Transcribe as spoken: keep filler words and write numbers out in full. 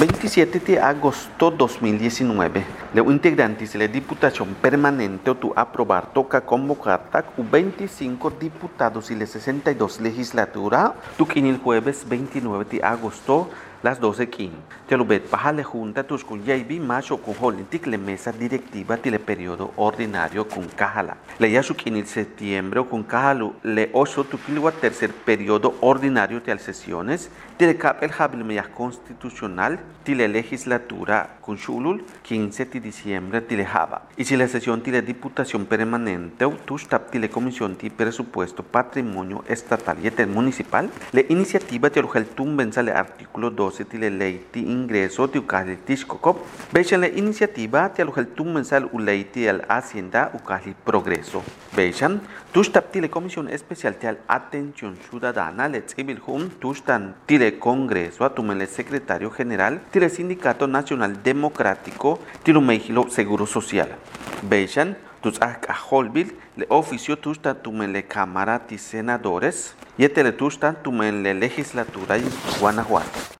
veintisiete de agosto de dos mil diecinueve, los integrantes de la Diputación Permanente tu aprobar toca convocar u veinticinco diputados y la sesenta y dos legislatura tu el jueves veintinueve de agosto las doce quince. Te lo ves baja la junta tus con J B macho con Holintic la mesa directiva del periodo ordinario con Cajala. Le ya su en septiembre con Cajalu le ocho tu kilwa tercer periodo ordinario de las sesiones del cap el habilmeya constitucional de la legislatura con Shulul quince de diciembre de Java. Y si la sesión de la Diputación Permanente tu stab de la Comisión de Presupuesto Patrimonio Estatal y el Municipal, la iniciativa de el tumbensa el artículo dos de la ley de ingreso de Ucali Tishkokop, vean la iniciativa de el tumbensa la ley de la Hacienda Ucali Progreso. Vean, tu stab de la Comisión Especial de la Atención Ciudadana, le civil hum, tu stan de la Congreso, a tu el secretario general del Sindicato Nacional Democrático de lo México Seguro Social. Vean, tus a Holbil, le oficio tu stan tu la Cámara de Senadores y el tu stan tu la legislatura en Guanajuato.